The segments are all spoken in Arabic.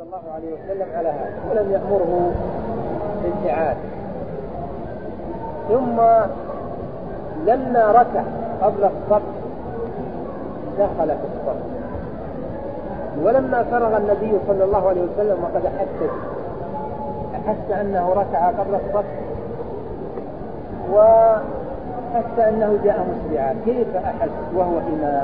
صلى الله عليه وسلم على هذا ولم يأمره بالابتعاد. ثم لما ركع قبل الصف دخل في الصف، ولما فرغ النبي صلى الله عليه وسلم وقد أحس أنه ركع قبل الصف وأحس أنه جاء مسرعا، كيف أحس وهو إمام؟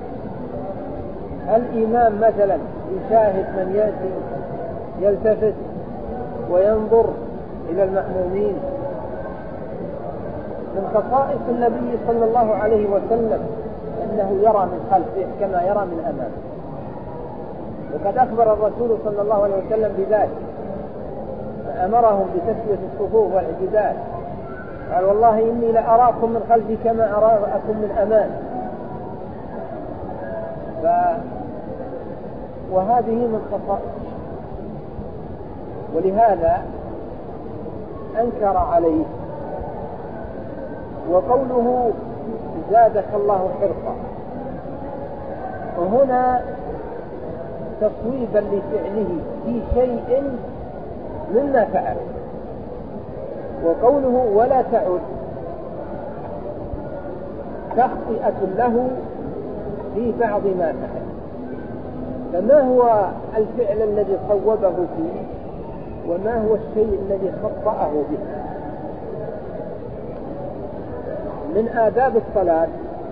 الإمام مثلا يشاهد من يأتي يلتفت وينظر إلى المأمومين. من خصائص النبي صلى الله عليه وسلم أنه يرى من خلفه كما يرى من أمامه، وقد أخبر الرسول صلى الله عليه وسلم بذلك، فأمرهم بتسوية الصفوف والاعتدال، قال والله إني لأراكم من خلفي كما أراكم من أمامي. وهذه من خصائص، ولهذا أنكر عليه. وقوله زادك الله حرصا، وهنا تصويبا لفعله في شيء مما فعل. وقوله ولا تعد تخطئة له في بعض ما فعل. فما هو الفعل الذي صوبه فيه وما هو الشيء الذي خطأه به؟ من آداب الصلاة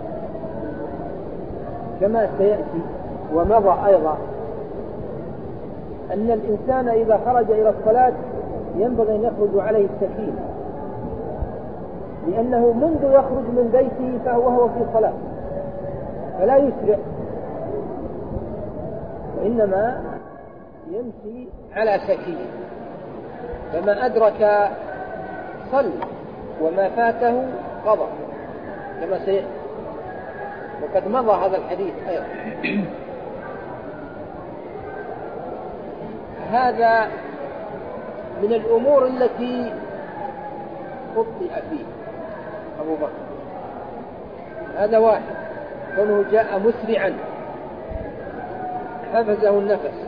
كما سيأتي ومضى أيضا أن الإنسان إذا خرج إلى الصلاة ينبغي أن يخرج عليه السكينة، لأنه منذ يخرج من بيته فهو في صلاة، فلا يسرع وإنما يمشي على سكينة، فما أدرك صلى وما فاته قضى كما سيأتي، وقد مضى هذا الحديث أيضا. هذا من الأمور التي خطئ فيه أبو بكر. هذا واحد، كونه جاء مسرعا حفزه النفس،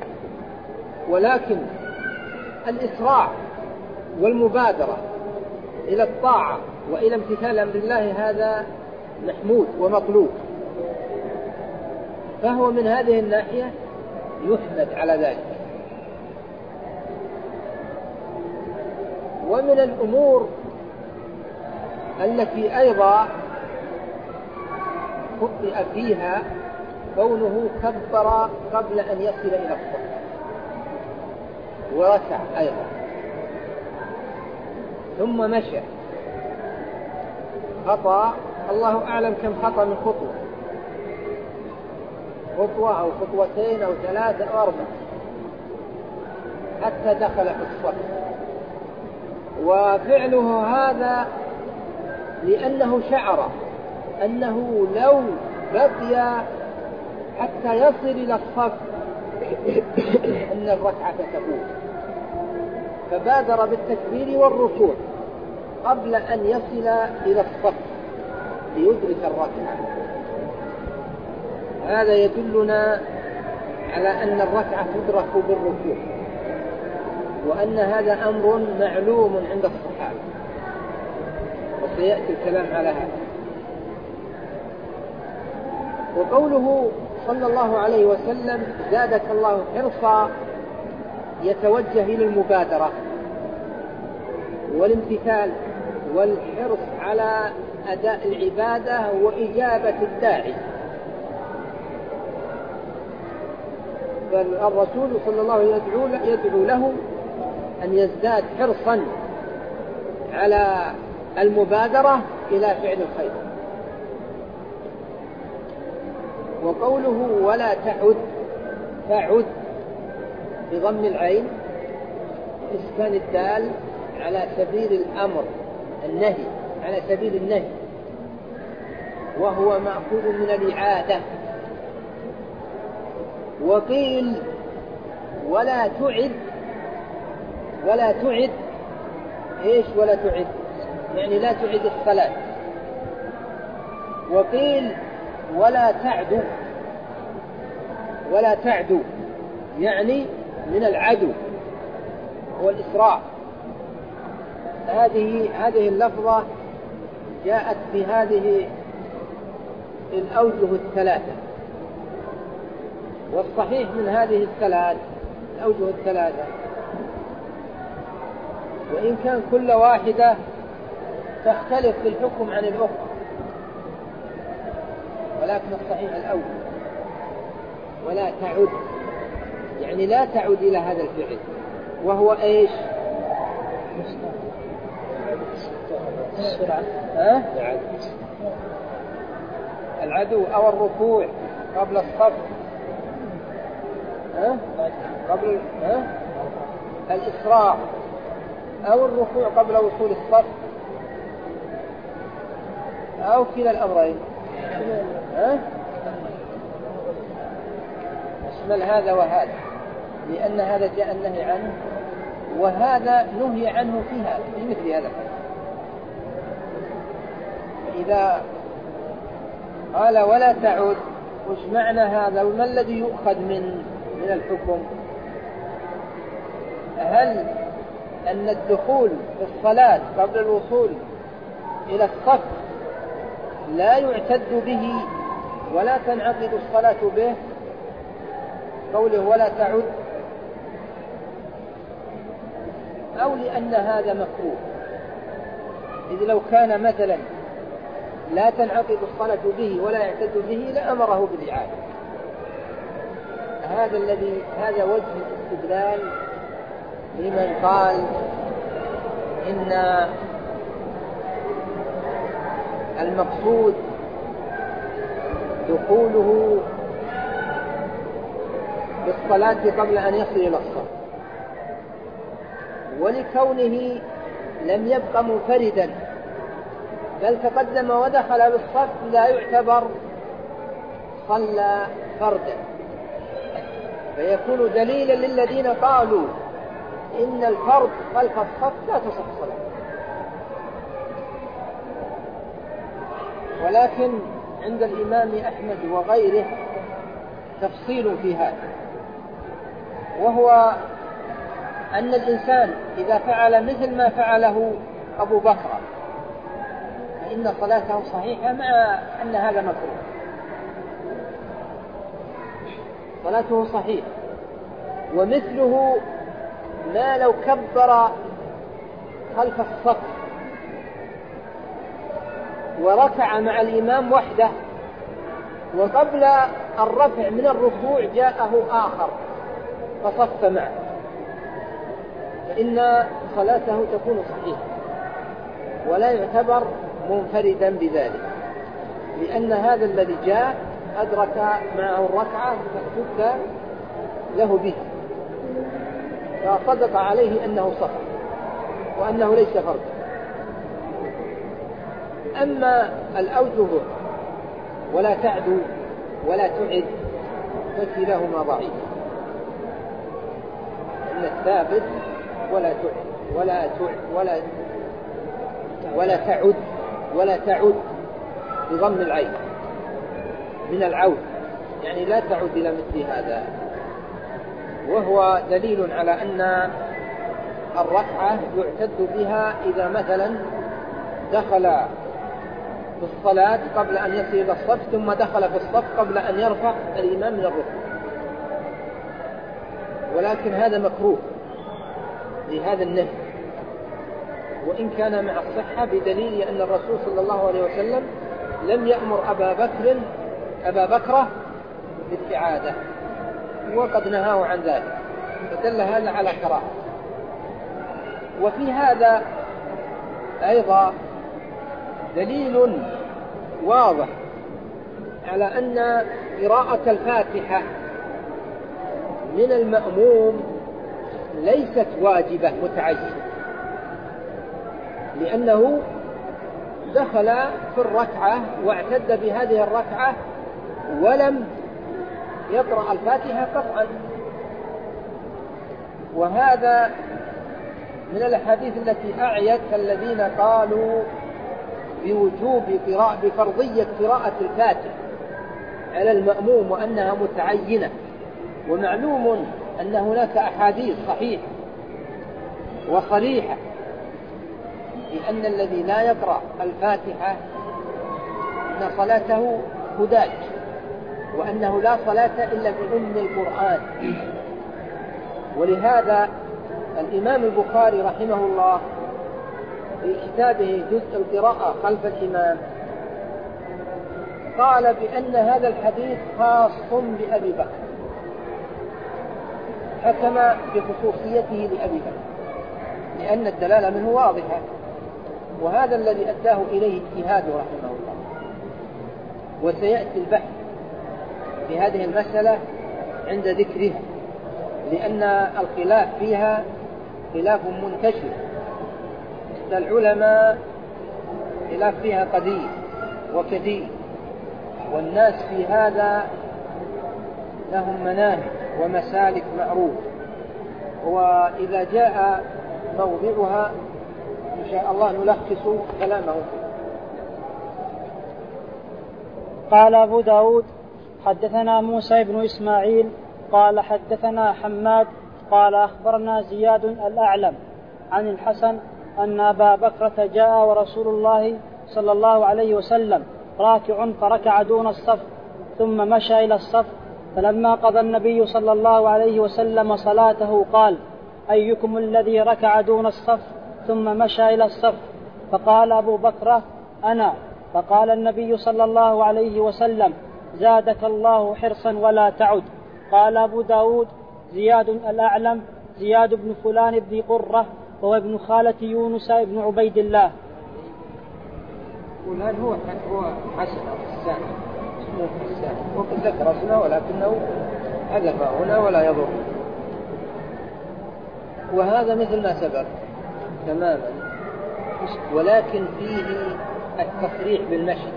ولكن الإسراع والمبادرة إلى الطاعة وإلى امتثال أمر الله هذا محمود ومطلوب، فهو من هذه الناحية يحمد على ذلك. ومن الأمور التي أيضا خطئ فيها كونه كبر قبل أن يصل إلى الصف وركع أيضا ثم مشى، خطأ الله أعلم كم خطأ من خطوة أو خطوتين أو 3 أو 4 حتى دخل في الصف. وفعله هذا لأنه شعر أنه لو بقي حتى يصل إلى الصف أن الركعة تفوت، فبادر بالتكبير والركوع قبل أن يصل إلى الصف ليدرك الركعة. هذا يدلنا على أن الركعة تدرك بالركوع، وأن هذا أمر معلوم عند الصحابة، وسيأتي الكلام على هذا. وقوله صلى الله عليه وسلم زادك الله حرصا يتوجه إلى المبادرة والامتثال والحرص على أداء العبادة وإجابة الداعي. فالرسول صلى الله عليه وسلم يدعو له أن يزداد حرصا على المبادرة إلى فعل الخير. وقوله ولا تعد بضم العين إسكان الدال على سبيل الأمر النهي، على سبيل النهي، وهو مأخوذ من الإعادة. وقيل ولا تعد إيش؟ ولا تعد يعني لا تعد الصلاة. وقيل ولا تعدوا يعني من العدو والإسراع. هذه اللفظة جاءت بهذه الأوجه الثلاثة، والصحيح من هذه الأوجه الثلاثة، وإن كان كل واحدة تختلف في الحكم عن الأخرى، ولكن الصحيح الأول. ولا تعد، يعني لا تعد إلى هذا الفعل، وهو إيش؟ العدو أو الركوع قبل الصف، قبل الإسراع، أو الركوع قبل وصول الصف، أو كلا الأمرين. اشمل هذا وهذا، لأن هذا جاء النهي عنه وهذا نهي عنه في مثل هذا. فإذا قال ولا تعد، وش معنى هذا؟ وما الذي يؤخذ من الحكم؟ هل أن الدخول في الصلاة قبل الوصول إلى الصف لا يعتد به ولا تنعقد الصلاة به، قوله ولا تعد، أو لأن هذا مكروه؟ إذ لو كان مثلا لا تنعقد الصلاة به ولا يعتد به لأمره بالإعادة. هذا وجه الاستدلال لمن قال إن المقصود دخوله بالصلاة قبل أن يصل إلى الصف، ولكونه لم يبق منفردا بل تقدم ودخل بالصف لا يعتبر صلى فردا، فيكون دليلا للذين قالوا إن الفرد خلف الصف لا تصح الصلاة. ولكن عند الإمام أحمد وغيره تفصيل في هذا، وهو أن الإنسان إذا فعل مثل ما فعله أبو بكر فإن صلاته صحيحة، مع أن هذا مكروه. صلاته صحيحة. ومثله ما لو كبر خلف الصف وركع مع الإمام وحده، وقبل الرفع من الركوع جاءه آخر فصف معه، فإن صلاته تكون صحيحة ولا يعتبر منفردا بذلك، لأن هذا الذي جاء أدرك معه الركعة فاحتج له به، فصدق عليه أنه صح وأنه ليس فردا. أما الأوجه ولا تعدو ولا تعد فكلاهما ضعيف، إن الثابت ولا تعد ولا تعد بضم العين من العود، يعني لا تعد إلى مثل هذا، وهو دليل على أن الركعة يعتد بها إذا مثلا دخل في الصلاة قبل أن يصل إلى الصف، ثم دخل في الصف قبل أن يرفع الإمام من الركوع، ولكن هذا مكروه لهذا النهي، وإن كان مع الصحة بدليل أن الرسول صلى الله عليه وسلم لم يأمر أبا بكر بالإعادة وقد نهاه عن ذلك، فدل هذا على كراهة. وفي هذا أيضا دليل واضح على أن قراءة الفاتحة من المأموم ليست واجبة متعينة، لأنه دخل في الركعة واعتد بهذه الركعة ولم يقرأ الفاتحة قطعا. وهذا من الأحاديث التي أعيت الذين قالوا بفرضية قراءة الفاتحة على المأموم وأنها متعينة. ومعلوم أن هناك أحاديث صحيحة وصريحة بأن الذي لا يقرأ الفاتحة أن صلاته هداج، وأنه لا صلاة إلا بأم القرآن. ولهذا الإمام البخاري رحمه الله في كتابه جزء القراءة خلف الإمام قال بأن هذا الحديث خاص بأبي بكر، حكم بخصوصيته لأبي بكر لأن الدلالة منه واضحة، وهذا الذي أداه إليه اجتهاده رحمه الله. وسيأتي البحث في هذه المسألة عند ذكرها، لأن الخلاف فيها خلاف منتشر عند العلماء، خلاف فيها قديم وكثير، والناس في هذا لهم مناهج ومسالك معروف، وإذا جاء موضعها إن شاء الله نلخص كلامه فيه. قال أبو داود حدثنا موسى بن إسماعيل قال حدثنا حماد قال أخبرنا زياد الأعلم عن الحسن أن أبا بكرة جاء ورسول الله صلى الله عليه وسلم راكع فركع دون الصف ثم مشى إلى الصف، فلما قضى النبي صلى الله عليه وسلم صلاته قال: أيكم الذي ركع دون الصف ثم مشى إلى الصف؟ فقال أبو بكرة: أنا. فقال النبي صلى الله عليه وسلم: زادك الله حرصا ولا تعد. قال أبو داود زياد الأعلم زياد بن فلان بن قرة وهو ابن خالة يونس بن عبيد الله. فلان هو حسن حسان اسمه حسان، وقد ذكر اسمه ولكنه حذف هنا ولا يضر. وهذا مثل ما سبق تماما، ولكن فيه التصريح بالمشي،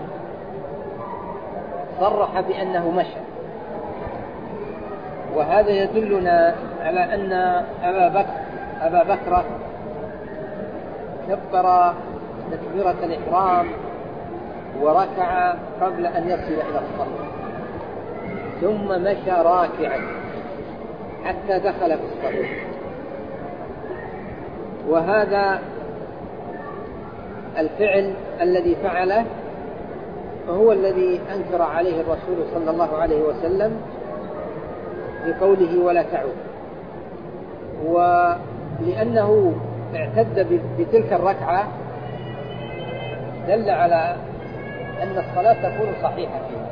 صرح بأنه مشى، وهذا يدلنا على أن أبا بكر كبر تكبيرة الإحرام وركع قبل أن يصل إلى الصف، ثم مشى راكعا حتى دخل في الصف. وهذا الفعل الذي فعله هو الذي أنكر عليه الرسول صلى الله عليه وسلم بقوله ولا تعود، ولأنه اعتد بتلك الركعة دل على أن الصلاة تكون صحيحة فيها.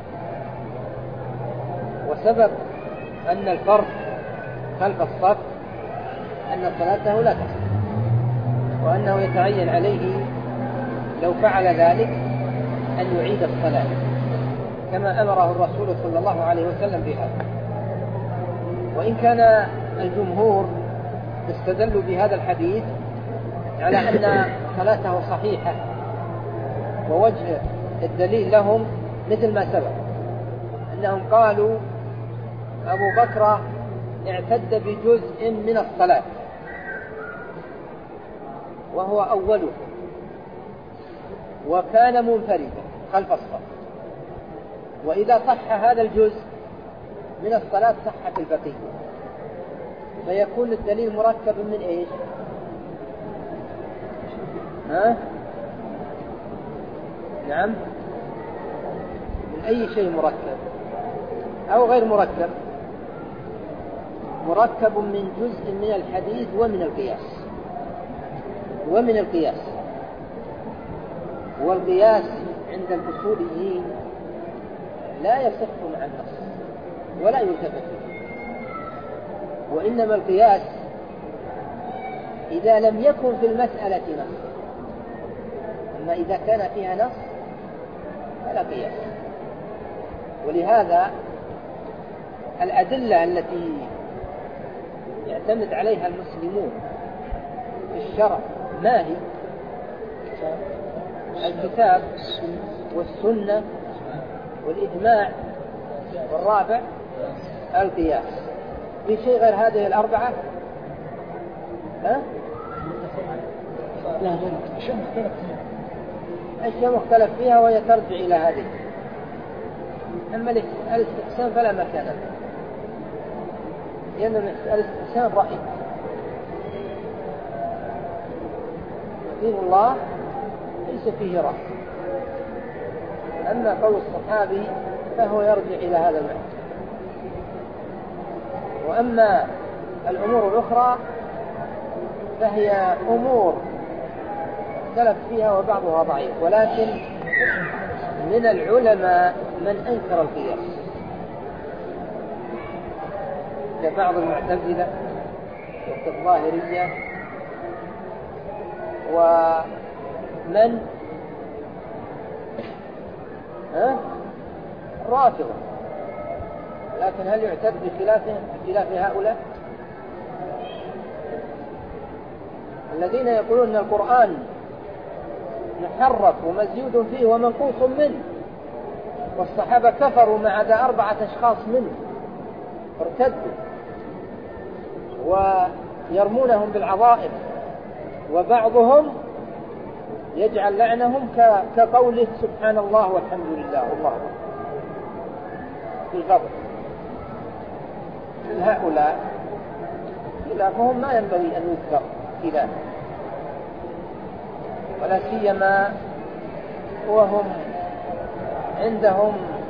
وسبب أن الفرد خلف الصف أن صلاته لا تصح، وأنه يتعين عليه لو فعل ذلك أن يعيد الصلاة كما أمره الرسول صلى الله عليه وسلم بهذا. وإن كان الجمهور استدلوا بهذا الحديث على أن صلاته صحيحة، ووجه الدليل لهم مثل ما سبق، أنهم قالوا أبو بكر اعتد بجزء من الصلاة وهو أوله، وكان منفردا خلف الصف، وإذا صح هذا الجزء من الصلاة صحت البقية، فيكون الدليل مركب من إيش؟ نعم، من أي شيء مركب أو غير مركب؟ مركب من جزء من الحديث ومن القياس. والقياس عند الأصوليين لا يصح مع النص ولا يلتفت به، وإنما القياس إذا لم يكن في المسألة نص، أما إذا كان فيها نص فلا قياس. ولهذا الأدلة التي يعتمد عليها المسلمون في الشرع ما هي؟ الكتاب والسنة والإجماع، والرابع القياس. في شيء غير هذه الأربعة؟ لا، أشياء مختلف فيها وهي ترجع إلى هذه. أما الاستحسان فلا مكان له. لأن الاستحسان رأي. دين الله ليس فيه رأي. أما قول الصحابي فهو يرجع إلى هذا المعنى. وأما الأمور الأخرى فهي أمور اختلف فيها وبعضها ضعيف، ولكن من العلماء من أنكر القياس كبعض المعتزلة والظاهرية ومن الرافضة. لكن هل يعتد بخلاف هؤلاء الذين يقولون أن القرآن محرف ومزيود فيه ومنقوص منه، والصحابة كفروا ما عدا 4 أشخاص منه ارتدوا ويرمونهم بالعظائم، وبعضهم يجعل لعنهم كقوله سبحان الله والحمد لله والله في الغضب. هؤلاء خلافهم ما ينبغي أن يذكر خلافه، ولا سيما وهم عندهم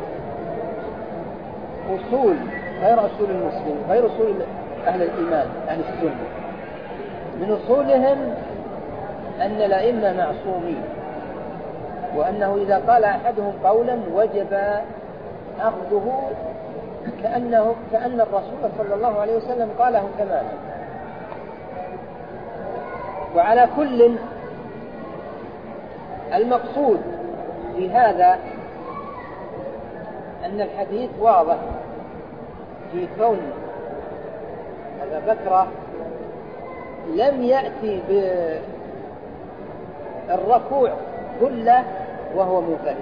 أصول غير أصول المسلمين، غير أصول أهل الإيمان أهل السنة. من أصولهم أن الأئمة معصومين، وأنه إذا قال أحدهم قولا وجب أخذه كأن الرسول صلى الله عليه وسلم قاله تماما. وعلى كل المقصود في هذا أن الحديث واضح في كون أبا بكر لم يأتي بالركوع كله وهو منفرد،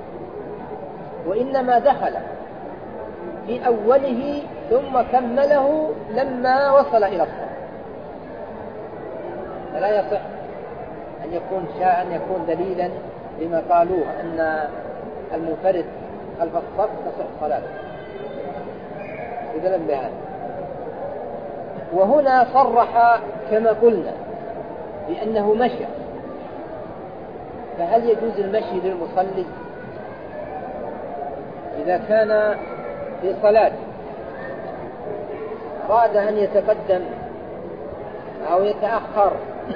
وإنما دخل في أوله ثم كمله لما وصل إلى الصف. فلا يصح أن يكون دليلا لما قالوه أن المنفرد خلف الصف تصح صلاته بدلا بهذا. وهنا صرح كما قلنا بأنه مشى، فهل يجوز المشي للمصلي إذا كان في صلاة أراد أن يتقدم أو يتأخر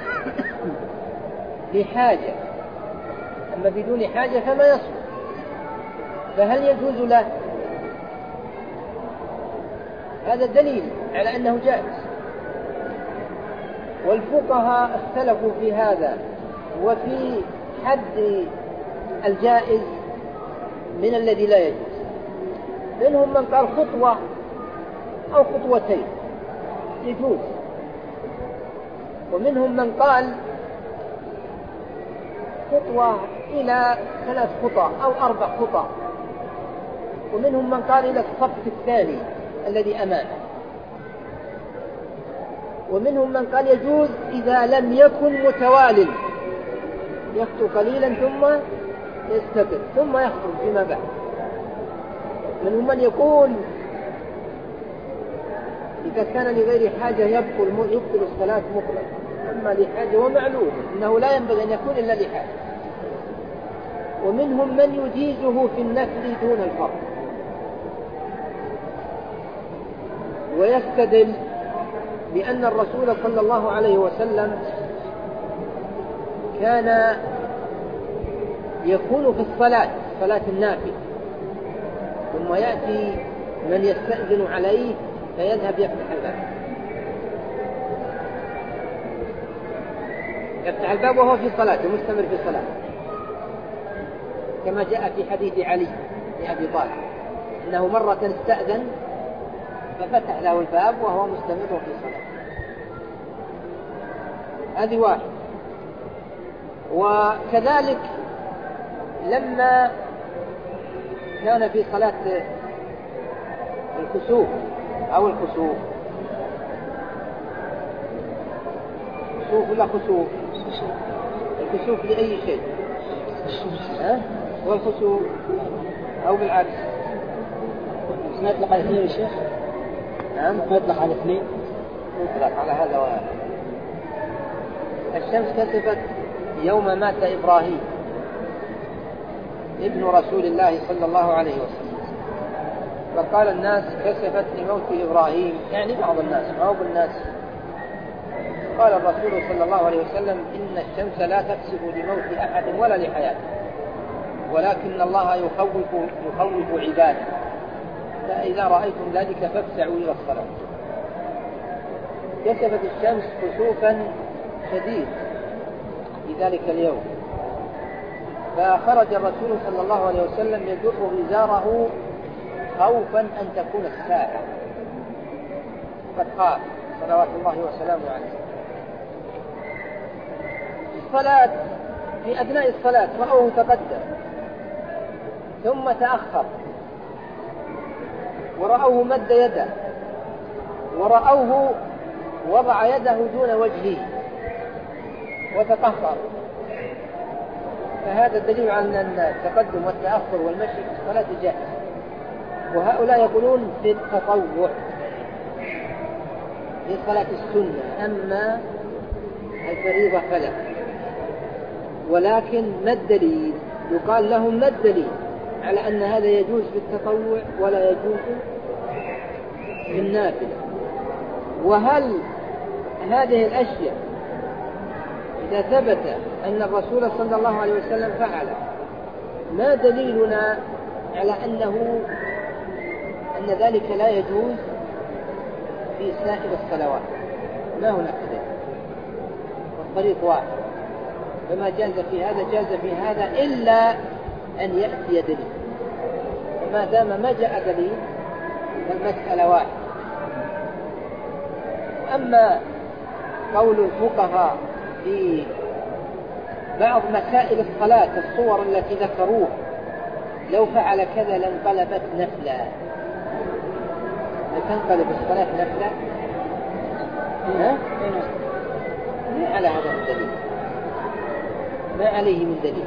لحاجة، أما بدون حاجة فما يصلح، فهل يجوز له؟ هذا دليل على أنه جائز. والفقهاء اختلفوا في هذا وفي حد الجائز من الذي لا يجوز. منهم من قال خطوة أو خطوتين يجوز، ومنهم من قال خطوة إلى 3 خطى أو 4 خطى، ومنهم من قال إلى الصف الثاني الذي أمامه، ومنهم من قال يجوز إذا لم يكن متوال، يخطو قليلا ثم يستقر ثم يخرج فيما بعد. منهم من يقول إذا كان لغير حاجة يبطل الصلاة مطلقا، أما لحاجة ومعلوم أنه لا ينبغي أن يكون إلا لحاجة. ومنهم من يجيزه في النفل دون الفرض، ويستدل بأن الرسول صلى الله عليه وسلم كان يكون في صلاة النافل، ثم يأتي من يستأذن عليه فيذهب يفتح الباب وهو في صلاة ومستمر في صلاة، كما جاء في حديث علي لأبي طالب أنه مرة استأذن ففتح له الباب وهو مستمر في صلاة. هذه واحد. وكذلك لما كان في صلاة الكسوف أو الخسوف، خسوف ولا خسوف؟ الكسوف لأي شيء والخسوف أو بالعكس؟ ما يطلق عليه يا شيخ؟ نعم. يطلق على الاثنين. يطلق على هذا وهذا. الشمس كسفت يوم مات إبراهيم ابن رسول الله صلى الله عليه وسلم، فقال الناس كسفت لموت إبراهيم، يعني بعض الناس، ما هو بالناس. قال الرسول صلى الله عليه وسلم: إن الشمس لا تكسف لموت أحد ولا لحياته، ولكن الله يخوف عباده، فإذا رأيتم ذلك فافزعوا إلى الصلاة. كسفت الشمس كسوفا شديد في ذلك اليوم، فخرج الرسول صلى الله عليه وسلم يجر إزاره خوفا أن تكون الساعة، قد خاف صلوات الله وسلامه عليه. الصلاة في أثناء الصلاة رأوه تقدم ثم تأخر، ورأوه مد يده، ورأوه وضع يده دون وجهه وتقهقر، فهذا دليل على أن التقدم والتأخر والمشي في الصلاة جائز. وهؤلاء يقولون في التطوع في صلاة السنة، أما الفريضة فلا. ولكن ما الدليل؟ يقال لهم ما الدليل على أن هذا يجوز في التطوع ولا يجوز في النافلة؟ وهل هذه الأشياء إذا ثبت أن الرسول صلى الله عليه وسلم فعل، ما دليلنا على أن ذلك لا يجوز في سائر الصلوات؟ ما هناك دليل، والطريق واحد، فما جاز في هذا جاز في هذا إلا أن يأتي دليل. وما دام ما جاء دليل فالمسألة واحد. أما قول الفقهاء في بعض مسائل الصلاة الصور التي ذكروها لو فعل كذا لانقلبت نفلا، تنقلب الصلاة نفلا، ما على هذا من دليل، ما عليه من دليل.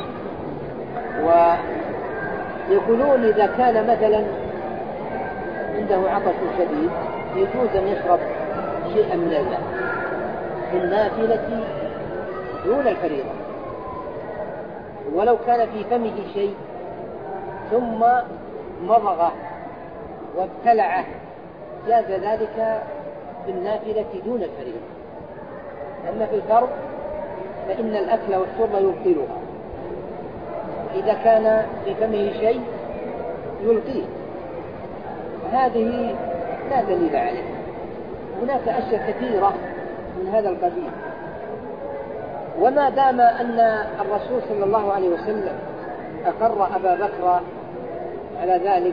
ويقولون إذا كان مثلا عنده عطش شديد يجوز أن يشرب شيئا من الماء في النافلة دون الفريضة، ولو كان في فمه شيء ثم مضغه وابتلعه جاز ذلك في النافلة دون الفريضة. أما في الفرض فإن الأكل والشرب يبطلها، إذا كان في فمه شيء يلقيه، هذه لا دليل عليه. هناك أشياء كثيرة من هذا القبيل. وما دام أن الرسول صلى الله عليه وسلم أقر أبا بكر على ذلك،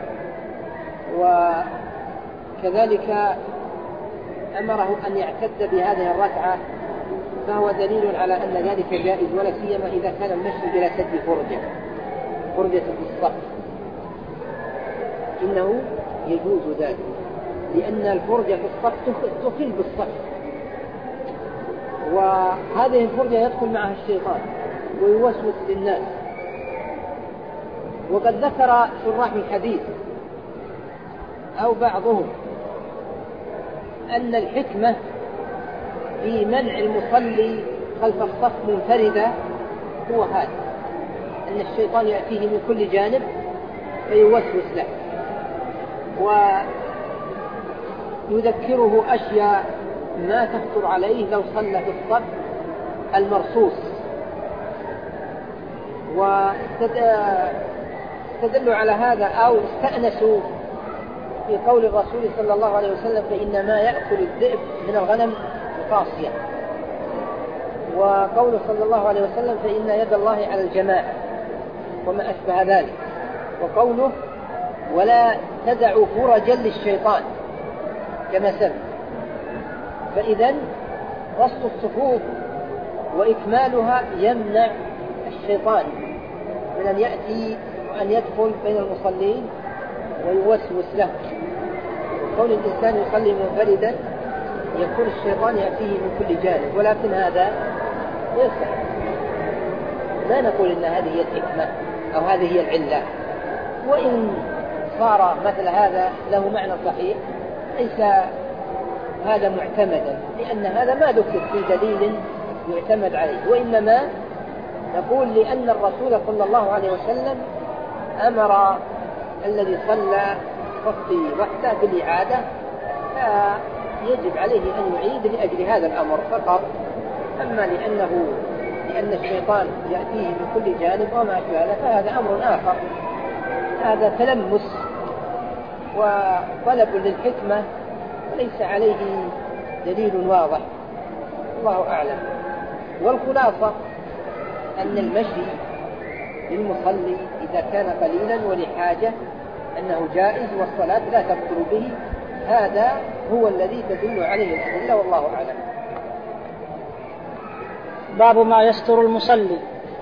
وكذلك أمره أن يعتد بهذه الركعة، فهو دليل على أن ذلك جائز، ولا سيما إذا كان المشي إلى سد فرجة في الصف، إنه يجوز ذلك، لأن الفرجة في الصف تخل بالصف، وهذه الفرجة يدخل معها الشيطان ويوسوس للناس. وقد ذكر شراح الحديث أو بعضهم أن الحكمة في منع المصلي خلف الصف منفردا هو هذا، أن الشيطان يأتيه من كل جانب فيوسوس له ويذكره أشياء ما تخطر عليه لو صلى في الصف المرصوص. واستدلوا على هذا أو استأنسوا في قول الرسول صلى الله عليه وسلم: فإنما يأكل الذئب من الغنم قاصية، وقول صلى الله عليه وسلم: فإن يد الله على الجماعة، وما أشبه ذلك، وقوله: ولا تدعوا فرجا للشيطان كما سبق. فإذن رص الصفوف وإكمالها يمنع الشيطان من أن يأتي وأن يدخل بين المصلين ويوسوس له. كون الإنسان يصلي منفردا يكون الشيطان يأتيه من كل جانب، ولكن هذا ليس، لا نقول إن هذه هي الحكمة أو هذه هي العلة. وإن صار مثل هذا له معنى صحيح ليس هذا معتمدا، لأن هذا ما ذكر في دليل يعتمد عليه، وإنما نقول لأن الرسول صلى الله عليه وسلم أمر الذي صلى صف وحده بالإعادة، فيجب عليه أن يعيد لأجل هذا الأمر فقط. أما لأن الشيطان يأتيه من كل جانب وما أشبه ذلك فهذا أمر آخر، هذا تلمس وطلب للحكمة وليس عليه دليل واضح، الله أعلم. والخلاصة أن المشي للمصلي إذا كان قليلا ولحاجة أنه جائز، والصلاة لا تبطل به، هذا هو الذي تدل عليه الأدلة، والله أعلم. باب ما يستر المصلي.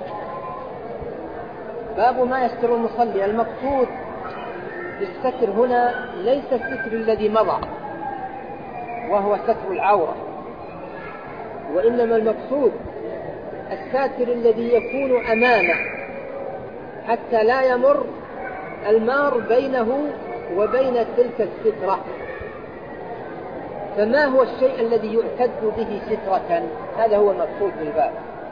باب ما يستر المصلي. المقصود بالستر هنا ليس الستر الذي مضى وهو ستر العورة، وإنما المقصود الساتر الذي يكون أمامه حتى لا يمر المار بينه وبين تلك السترة. فما هو الشيء الذي يعتد به سترة؟ هذا هو المقصود بالباب.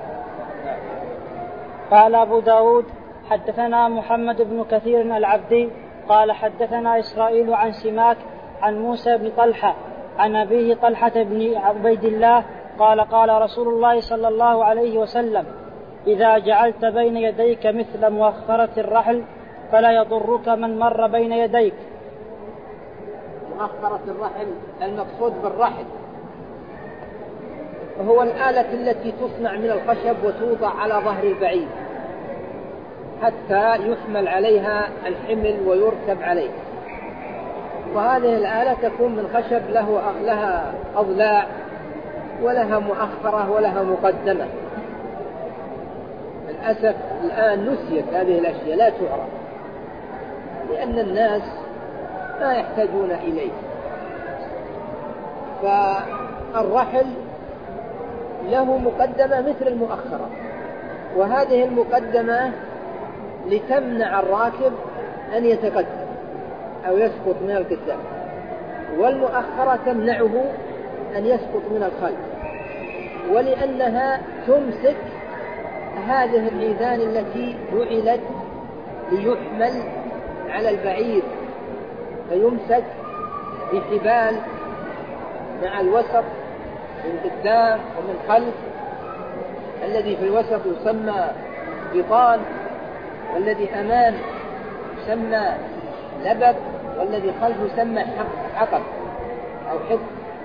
قال أبو داود حدثنا محمد بن كثير العبدي قال حدثنا إسرائيل عن سماك عن موسى بن طلحة عن أبيه طلحة بن عبيد الله قال قال رسول الله صلى الله عليه وسلم: إذا جعلت بين يديك مثل مؤخرة الرحل فلا يضرك من مر بين يديك. مؤخرة الرحل المقصود بالرحل وهو الآلة التي تصنع من الخشب وتوضع على ظهر البعير حتى يحمل عليها الحمل ويركب عليه، وهذه الآلة تكون من خشب لها أضلاع ولها مؤخرة ولها مقدمة. للأسف الآن نسيت هذه الأشياء، لا تعرف لأن الناس ما يحتاجون إليه. فالرحل له مقدمة مثل المؤخرة، وهذه المقدمة لتمنع الراكب أن يتقدم أو يسقط من القدام، والمؤخرة تمنعه أن يسقط من الخلف، ولأنها تمسك هذه العيدان التي جعلت ليحمل على البعير، فيمسك بحبال مع الوسط من قدام ومن خلف. الذي في الوسط يسمى بطان، والذي أمام يسمى لبب، والذي خلف يسمى حقب أو حق.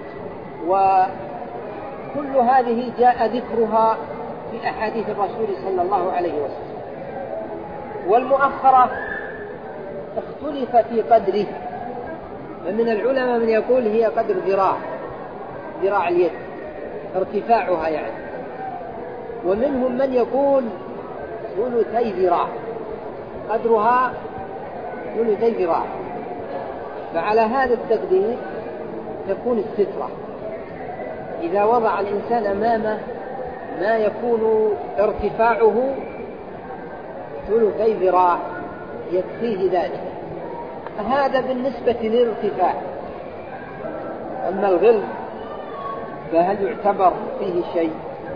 وكل هذه جاء ذكرها في أحاديث الرسول صلى الله عليه وسلم. والمؤخرة اختلف في قدره، فمن العلماء من يقول هي قدر ذراع اليد ارتفاعها يعني، ومنهم من يقول ثلثي ذراع، قدرها ثلثي ذراع. فعلى هذا التقدير تكون السترة إذا وضع الإنسان أمامه ما يكون ارتفاعه ثلثي ذراع يكفيه ذلك. هذا بالنسبة للارتفاع. أما الغلظ فهل يعتبر فيه شيء؟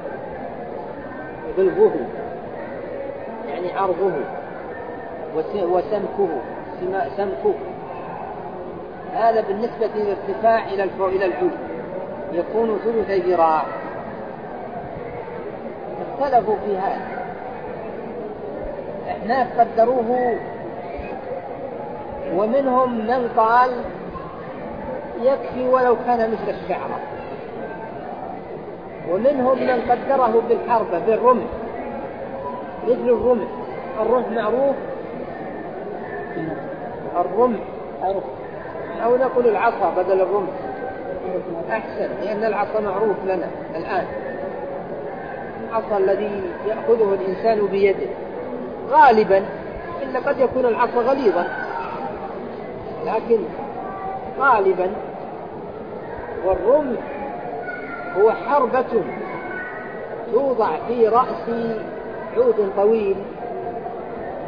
غلظه يعني عرضه وسمكه، هذا بالنسبة للارتفاع إلى الفوق إلى العلو يكون ثلثي ذراع. اختلفوا في هذا، احنا قدروه، ومنهم من قال يكفي ولو كان مثل الشعرة، ومنهم من قدره بالحربة بالرمح مثل الرمح. الرمح معروف، الرمح أو نقول العصا بدل الرمح أحسن، لأن العصا معروف لنا الآن، العصا الذي يأخذه الإنسان بيده غالبا، إلا قد يكون العصا غليظا لكن غالبا. والرمح هو حربة توضع في رأس عود طويل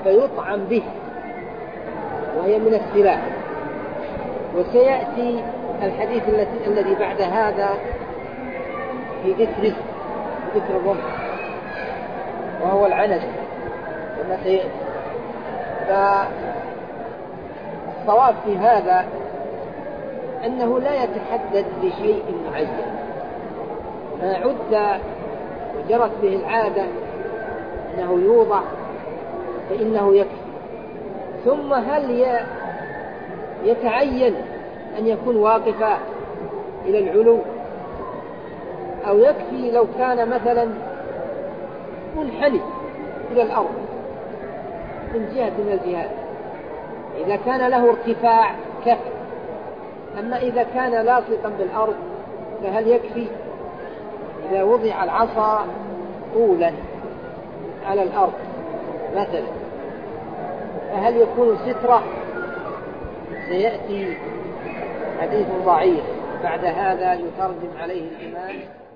فيطعم به، وهي من السلاح. وسيأتي الحديث الذي بعد هذا في ذكر الرمح، وهو العنز كما سيأتي. فالصواب في هذا أنه لا يتحدد بشيء معين، ما عد وجرت به العادة أنه يوضع فإنه يكفي. ثم هل يتعين أن يكون واقفا إلى العلو، أو يكفي لو كان مثلا منحني إلى الأرض من جهة من الجهات؟ إذا كان له ارتفاع كفي، أما إذا كان لاصقا بالأرض فهل يكفي؟ إذا وضع العصا طولا على الأرض مثلا فهل يكون سترة؟ سيأتي حديث ضعيف بعد هذا يترجم عليه الإمام